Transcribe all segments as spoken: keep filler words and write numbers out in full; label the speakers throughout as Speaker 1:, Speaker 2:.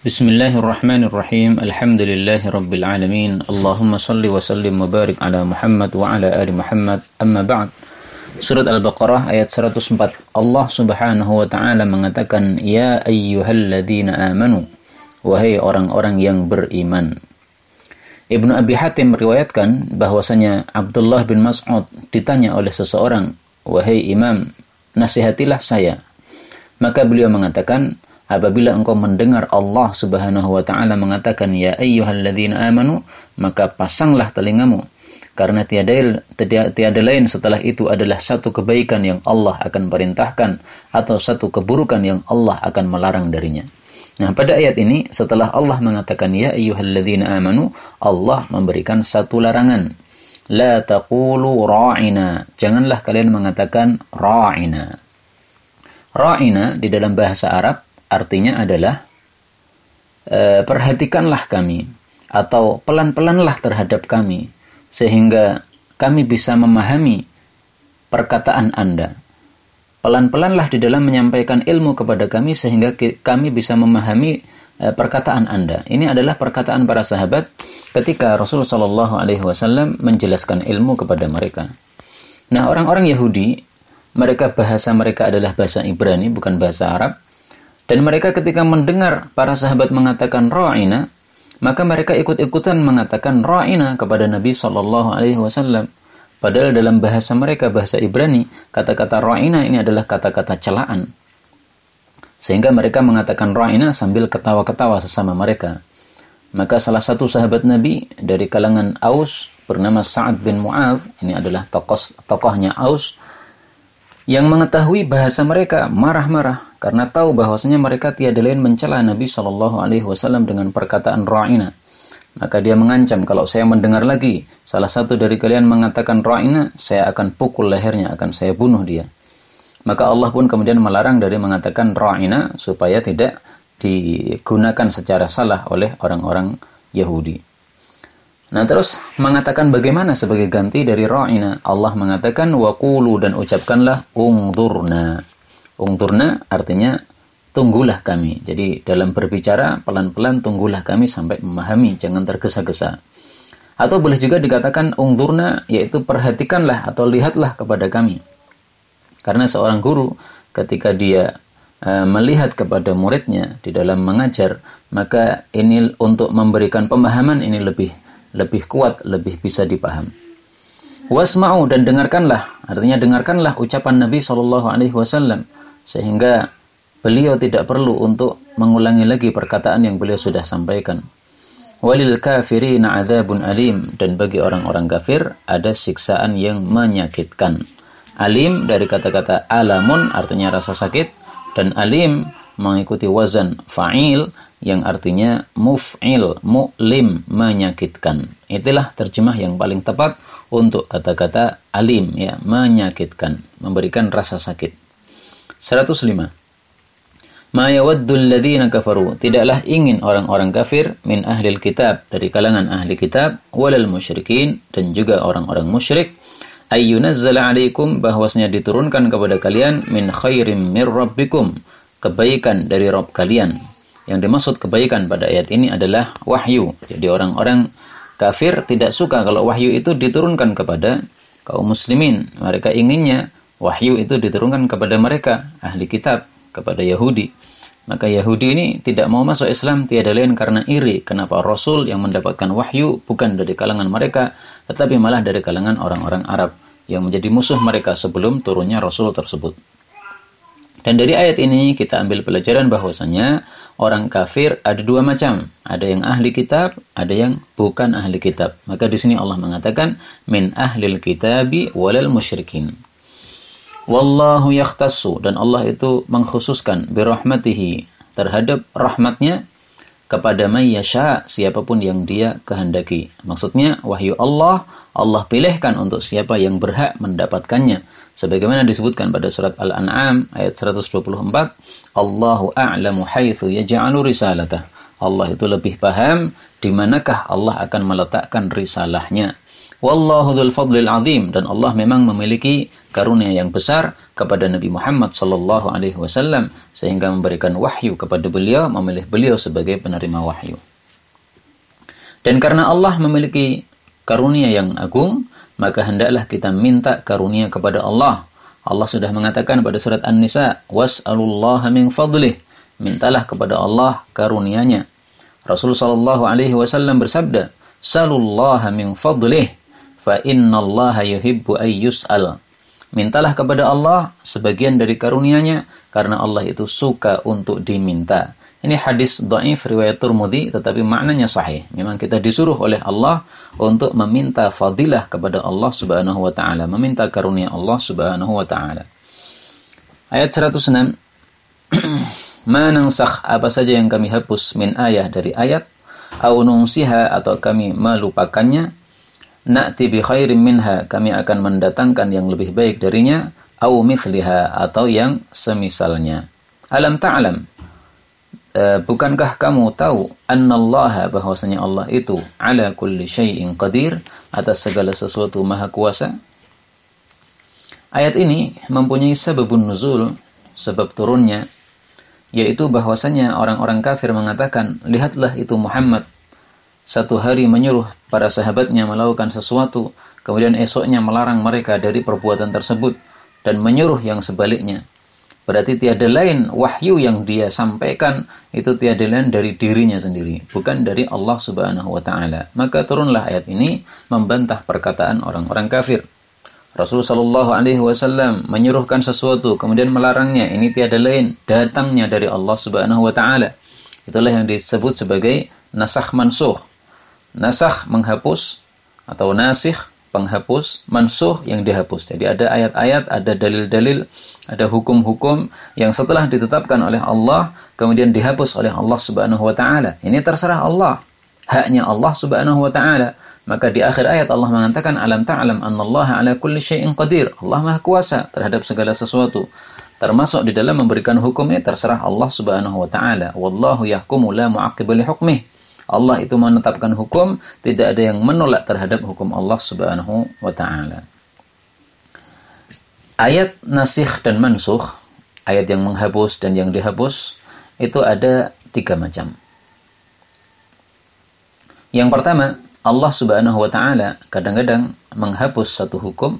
Speaker 1: Bismillahirrahmanirrahim. Alhamdulillahi rabbil alamin. Allahumma salli wa sallim wa barik ala Muhammad wa ala ali Muhammad. Amma ba'd. Surat Al-Baqarah ayat seratus empat. Allah Subhanahu wa taala mengatakan, "Ya ayyuhalladzina amanu." Wahai orang-orang yang beriman. Ibnu Abi Hatim meriwayatkan bahwasanya Abdullah bin Mas'ud ditanya oleh seseorang, "Wahai imam, nasihatilah saya." Maka beliau mengatakan, apabila engkau mendengar Allah Subhanahu wa taala mengatakan ya ayyuhalladzina amanu, maka pasanglah telingamu, karena tiada, tiada tiada lain setelah itu adalah satu kebaikan yang Allah akan perintahkan atau satu keburukan yang Allah akan melarang darinya. Nah, pada ayat ini setelah Allah mengatakan ya ayyuhalladzina amanu, Allah memberikan satu larangan. La taqulu ra'ina. Janganlah kalian mengatakan ra'ina. Ra'ina di dalam bahasa Arab artinya adalah e, perhatikanlah kami atau pelan-pelanlah terhadap kami sehingga kami bisa memahami perkataan Anda. Pelan-pelanlah di dalam menyampaikan ilmu kepada kami sehingga kami bisa memahami e, perkataan Anda. Ini adalah perkataan para sahabat ketika Rasulullah shallallahu alaihi wasallam menjelaskan ilmu kepada mereka. Nah, orang-orang Yahudi, mereka bahasa mereka adalah bahasa Ibrani, bukan bahasa Arab. Dan mereka ketika mendengar para sahabat mengatakan ra'ina, maka mereka ikut-ikutan mengatakan ra'ina kepada Nabi shallallahu alaihi wasallam. Padahal dalam bahasa mereka, bahasa Ibrani, kata-kata ra'ina ini adalah kata-kata celaan. Sehingga mereka mengatakan ra'ina sambil ketawa-ketawa sesama mereka. Maka salah satu sahabat Nabi dari kalangan Aus bernama Sa'ad bin Mu'adz, ini adalah tokoh, tokohnya Aus, yang mengetahui bahasa mereka marah-marah karena tahu bahwasanya mereka tiada lain mencela Nabi shallallahu alaihi wasallam dengan perkataan ra'ina. Maka dia mengancam, kalau saya mendengar lagi salah satu dari kalian mengatakan ra'ina, saya akan pukul lehernya, akan saya bunuh dia. Maka Allah pun kemudian melarang dari mengatakan ra'ina supaya tidak digunakan secara salah oleh orang-orang Yahudi. Nah, terus mengatakan bagaimana sebagai ganti dari ra'ina. Allah mengatakan waqulu, dan ucapkanlah ungdurna. Ungdurna artinya tunggulah kami. Jadi dalam berbicara pelan-pelan tunggulah kami sampai memahami, jangan tergesa-gesa. Atau boleh juga dikatakan ungdurna, yaitu perhatikanlah atau lihatlah kepada kami. Karena seorang guru ketika dia uh, melihat kepada muridnya di dalam mengajar, maka ini untuk memberikan pemahaman ini lebih lebih kuat, lebih bisa dipaham. Wasma'u, dan dengarkanlah, artinya dengarkanlah ucapan Nabi shallallahu alaihi wasallam sehingga beliau tidak perlu untuk mengulangi lagi perkataan yang beliau sudah sampaikan. Walil kafirina adzabun alim, dan bagi orang-orang kafir ada siksaan yang menyakitkan. Alim dari kata-kata alamun artinya rasa sakit, dan alim mengikuti wazan fa'il yang artinya muf'il, mu'lim, menyakitkan. Itulah terjemah yang paling tepat untuk kata-kata alim, ya, menyakitkan, memberikan rasa sakit. seratus lima. Ma yawaddul ladzina kafaru, tidaklah ingin orang-orang kafir min ahlil kitab, dari kalangan ahli kitab, walal musyrikin, dan juga orang-orang musyrik, ayyunazzala alaikum, bahwasanya diturunkan kepada kalian min khairim mir rabbikum, kebaikan dari Rabb kalian. Yang dimaksud kebaikan pada ayat ini adalah wahyu. Jadi orang-orang kafir tidak suka kalau wahyu itu diturunkan kepada kaum muslimin. Mereka inginnya wahyu itu diturunkan kepada mereka, ahli kitab, kepada Yahudi. Maka Yahudi ini tidak mau masuk Islam tiada lain karena iri. Kenapa Rasul yang mendapatkan wahyu bukan dari kalangan mereka, tetapi malah dari kalangan orang-orang Arab yang menjadi musuh mereka sebelum turunnya Rasul tersebut. Dan dari ayat ini kita ambil pelajaran bahwasanya orang kafir ada dua macam. Ada yang ahli kitab, ada yang bukan ahli kitab. Maka di sini Allah mengatakan min ahlil kitabi walal musyrikin. Wallahu yakhtassu, dan Allah itu mengkhususkan birahmatihi, terhadap rahmatnya, kepada may yasha, siapapun yang dia kehendaki. Maksudnya wahyu Allah, Allah pilihkan untuk siapa yang berhak mendapatkannya. Sebagaimana disebutkan pada surat Al-An'am ayat seratus dua puluh empat, Allahu a'lamu haitsu yaj'alu risalatah. Allah itu lebih paham di manakah Allah akan meletakkan risalahnya. Wallahu dzul fadlil azim, dan Allah memang memiliki karunia yang besar kepada Nabi Muhammad sallallahu alaihi wasallam sehingga memberikan wahyu kepada beliau, memilih beliau sebagai penerima wahyu. Dan karena Allah memiliki karunia yang agung, maka hendaklah kita minta karunia kepada Allah. Allah sudah mengatakan pada surat An-Nisa, "Was'alullaha min fadlih." Mintalah kepada Allah karunia-Nya. Rasul sallallahu alaihi wasallam bersabda, "Salullaha min fadlih, fa innallaha yuhibbu ay yus'al." Mintalah kepada Allah sebagian dari karunia-Nya karena Allah itu suka untuk diminta. Ini hadis dhaif riwayat Tirmidzi tetapi maknanya sahih. Memang kita disuruh oleh Allah untuk meminta fadilah kepada Allah Subhanahu wa taala, meminta karunia Allah Subhanahu wa taala. Ayat seratus enam. Ma nansakh, apa saja yang kami hapus min ayah dari ayat, au nunsiha atau kami melupakannya, na'ti bi khairin minha, kami akan mendatangkan yang lebih baik darinya, au mithliha atau yang semisalnya. Alam ta'lam, uh, bukankah kamu tahu annallaha, bahwasanya Allah itu ala kulli syai'in qadir, atas segala sesuatu maha kuasa. Ayat ini mempunyai sebabun nuzul, sebab turunnya, yaitu bahwasanya orang-orang kafir mengatakan, lihatlah itu Muhammad satu hari menyuruh para sahabatnya melakukan sesuatu, kemudian esoknya melarang mereka dari perbuatan tersebut dan menyuruh yang sebaliknya. Berarti tiada lain wahyu yang dia sampaikan itu tiada lain dari dirinya sendiri, bukan dari Allah Subhanahu wa taala. Maka turunlah ayat ini membantah perkataan orang-orang kafir. Rasulullah sallallahu alaihi wasallam menyuruhkan sesuatu kemudian melarangnya, ini tiada lain datangnya dari Allah Subhanahu wa taala. Itulah yang disebut sebagai nasakh mansukh. Nasakh menghapus atau nasikh penghapus, mansukh yang dihapus. Jadi ada ayat-ayat, ada dalil-dalil, ada hukum-hukum yang setelah ditetapkan oleh Allah kemudian dihapus oleh Allah Subhanahu wa taala. Ini terserah Allah, haknya Allah Subhanahu wa taala. Maka di akhir ayat Allah mengatakan, alam ta'lam annallaha ala kulli syai'in qadir. Allah Maha kuasa terhadap segala sesuatu. Termasuk di dalam memberikan hukum ini terserah Allah Subhanahu wa taala. Wallahu yahkumu la mu'aqqiba li hukmih. Allah itu menetapkan hukum, tidak ada yang menolak terhadap hukum Allah Subhanahu wa taala. Ayat nasikh dan mansukh, ayat yang menghapus dan yang dihapus, itu ada tiga macam. Yang pertama, Allah Subhanahu wa taala kadang-kadang menghapus satu hukum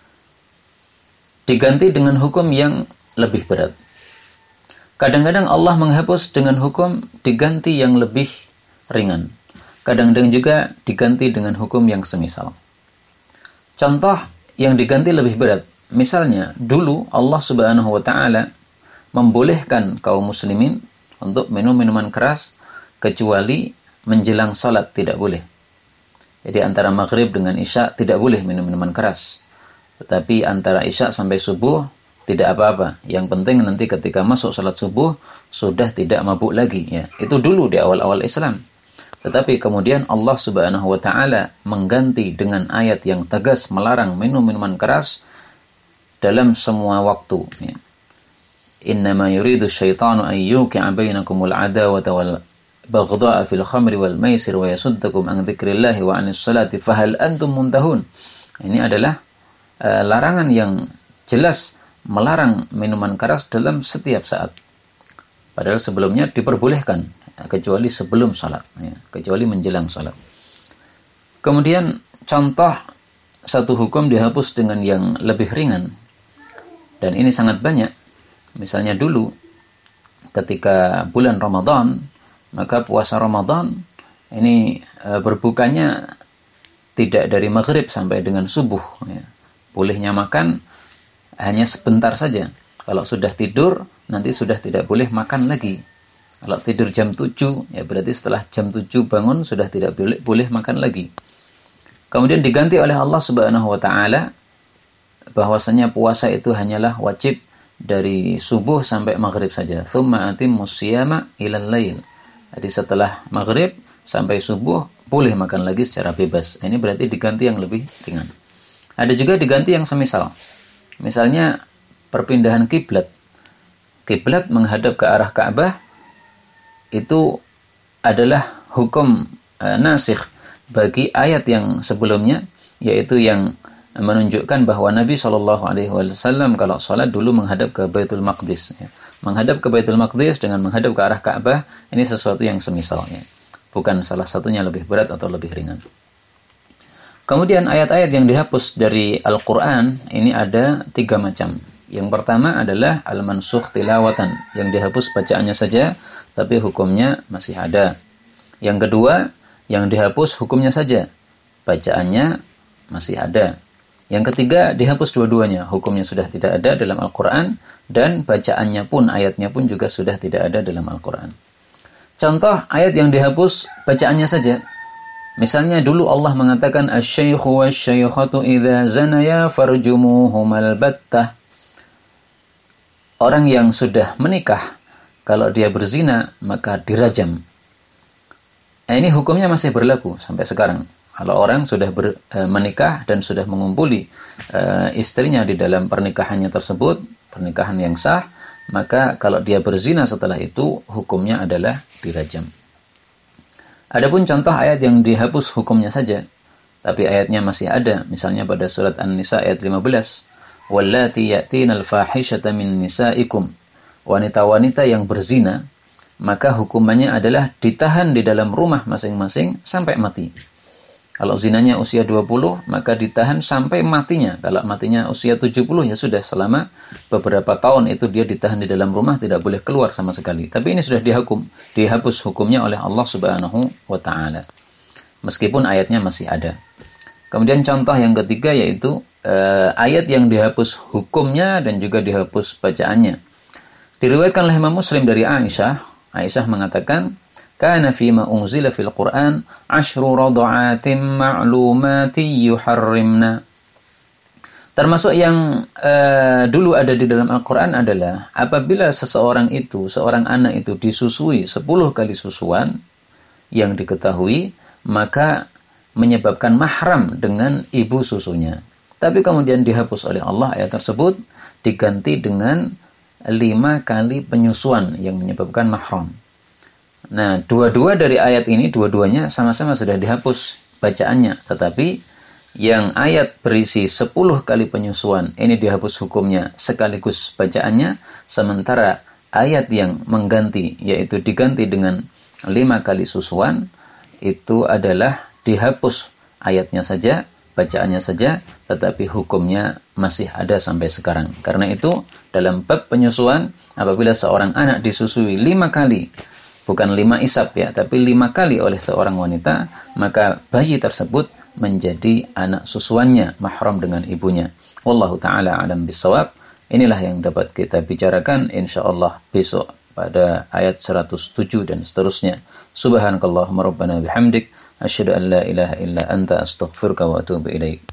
Speaker 1: diganti dengan hukum yang lebih berat. Kadang-kadang Allah menghapus dengan hukum diganti yang lebih ringan. Kadang-kadang juga diganti dengan hukum yang semisal. Contoh yang diganti lebih berat. Misalnya, dulu Allah Subhanahu wa taala membolehkan kaum muslimin untuk minum minuman keras kecuali menjelang salat, tidak boleh. Jadi antara maghrib dengan isya tidak boleh minum minuman keras. Tetapi antara isya sampai subuh tidak apa-apa. Yang penting nanti ketika masuk salat subuh sudah tidak mabuk lagi. Ya, itu dulu di awal-awal Islam. Tetapi kemudian Allah Subhanahu wa taala mengganti dengan ayat yang tegas melarang minum minuman keras dalam semua waktu. Ya. Innama yuridu syaitanu an yuqi'a bainakumul adawata wal baghdha'a fil khamri wal maisir wa yasuddakum an dzikrillahi wa 'anis salati fahal antum muntahun. Ini adalah uh, larangan yang jelas melarang minuman keras dalam setiap saat. Padahal sebelumnya diperbolehkan, kecuali sebelum salat, ya, kecuali menjelang salat. Kemudian contoh satu hukum dihapus dengan yang lebih ringan, dan ini sangat banyak. Misalnya dulu ketika bulan Ramadan, maka puasa Ramadan ini e, berbukanya tidak dari maghrib sampai dengan subuh. Ya. Bolehnya makan hanya sebentar saja. Kalau sudah tidur, nanti sudah tidak boleh makan lagi. Kalau tidur jam tujuh, ya berarti setelah jam tujuh bangun sudah tidak boleh, boleh makan lagi. Kemudian diganti oleh Allah Subhanahu wa taala bahwasanya puasa itu hanyalah wajib dari subuh sampai maghrib saja. Tsumma atimmus shiyama ilal lail. Jadi setelah maghrib sampai subuh boleh makan lagi secara bebas. Ini berarti diganti yang lebih ringan. Ada juga diganti yang semisal. Misalnya perpindahan kiblat. Kiblat menghadap ke arah Ka'bah itu adalah hukum e, nasikh bagi ayat yang sebelumnya, yaitu yang menunjukkan bahwa Nabi shallallahu alaihi wasallam kalau sholat dulu menghadap ke Baitul Maqdis. Ya. Menghadap ke Baitul Maqdis dengan menghadap ke arah Ka'bah, ini sesuatu yang semisalnya. Bukan salah satunya lebih berat atau lebih ringan. Kemudian ayat-ayat yang dihapus dari Al-Quran, ini ada tiga macam. Yang pertama adalah al-mansukh tilawatan, yang dihapus bacaannya saja, tapi hukumnya masih ada. Yang kedua, yang dihapus hukumnya saja, bacaannya masih ada. Yang ketiga, dihapus dua-duanya, hukumnya sudah tidak ada dalam Al-Quran, dan bacaannya pun, ayatnya pun juga sudah tidak ada dalam Al-Quran. Contoh ayat yang dihapus bacaannya saja. Misalnya dulu Allah mengatakan, asy-syaikhu wasy-syaikhatu idza zanaya farjumuhumal battah. Orang yang sudah menikah, kalau dia berzina, maka dirajam. Nah, ini hukumnya masih berlaku sampai sekarang. Kalau orang sudah ber, e, menikah dan sudah mengumpuli e, istrinya di dalam pernikahannya tersebut, pernikahan yang sah, maka kalau dia berzina setelah itu, hukumnya adalah dirajam. Adapun contoh ayat yang dihapus hukumnya saja, tapi ayatnya masih ada. Misalnya pada surat An-Nisa ayat lima belas. Wallati ya'tinal fahishata min nisaikum. Wanita-wanita yang berzina, maka hukumannya adalah ditahan di dalam rumah masing-masing sampai mati. Kalau zinanya usia dua puluh, maka ditahan sampai matinya. Kalau matinya usia tujuh puluh, ya sudah, selama beberapa tahun itu dia ditahan di dalam rumah, tidak boleh keluar sama sekali. Tapi ini sudah dihukum, dihapus hukumnya oleh Allah Subhanahu wa Ta'ala. Meskipun ayatnya masih ada. Kemudian contoh yang ketiga yaitu eh, ayat yang dihapus hukumnya dan juga dihapus bacaannya. Diriwayatkan oleh Imam Muslim dari Aisyah. Aisyah mengatakan, kana fima unzila fil Qur'an ashru rad'atin ma'lumati yuharrimna. Termasuk yang uh, dulu ada di dalam Al-Quran adalah apabila seseorang itu, seorang anak itu disusui sepuluh kali susuan yang diketahui, maka menyebabkan mahram dengan ibu susunya. Tapi kemudian dihapus oleh Allah ayat tersebut, diganti dengan lima kali penyusuan yang menyebabkan mahram. Nah, dua-dua dari ayat ini, dua-duanya sama-sama sudah dihapus bacaannya. Tetapi yang ayat berisi sepuluh kali penyusuan, ini dihapus hukumnya sekaligus bacaannya. Sementara ayat yang mengganti, yaitu diganti dengan lima kali susuan, itu adalah dihapus ayatnya saja, bacaannya saja, tetapi hukumnya masih ada sampai sekarang. Karena itu, dalam bab penyusuan, apabila seorang anak disusui lima kali, bukan lima isap ya, tapi lima kali oleh seorang wanita, maka bayi tersebut menjadi anak susuannya, mahram dengan ibunya. Wallahu ta'ala alam bisawab. Inilah yang dapat kita bicarakan insyaallah besok pada ayat seratus tujuh dan seterusnya. Subhanakallahumma rabbana bihamdik, asyhadu an la ilaha illa anta astaghfiruka wa atubu ilaik.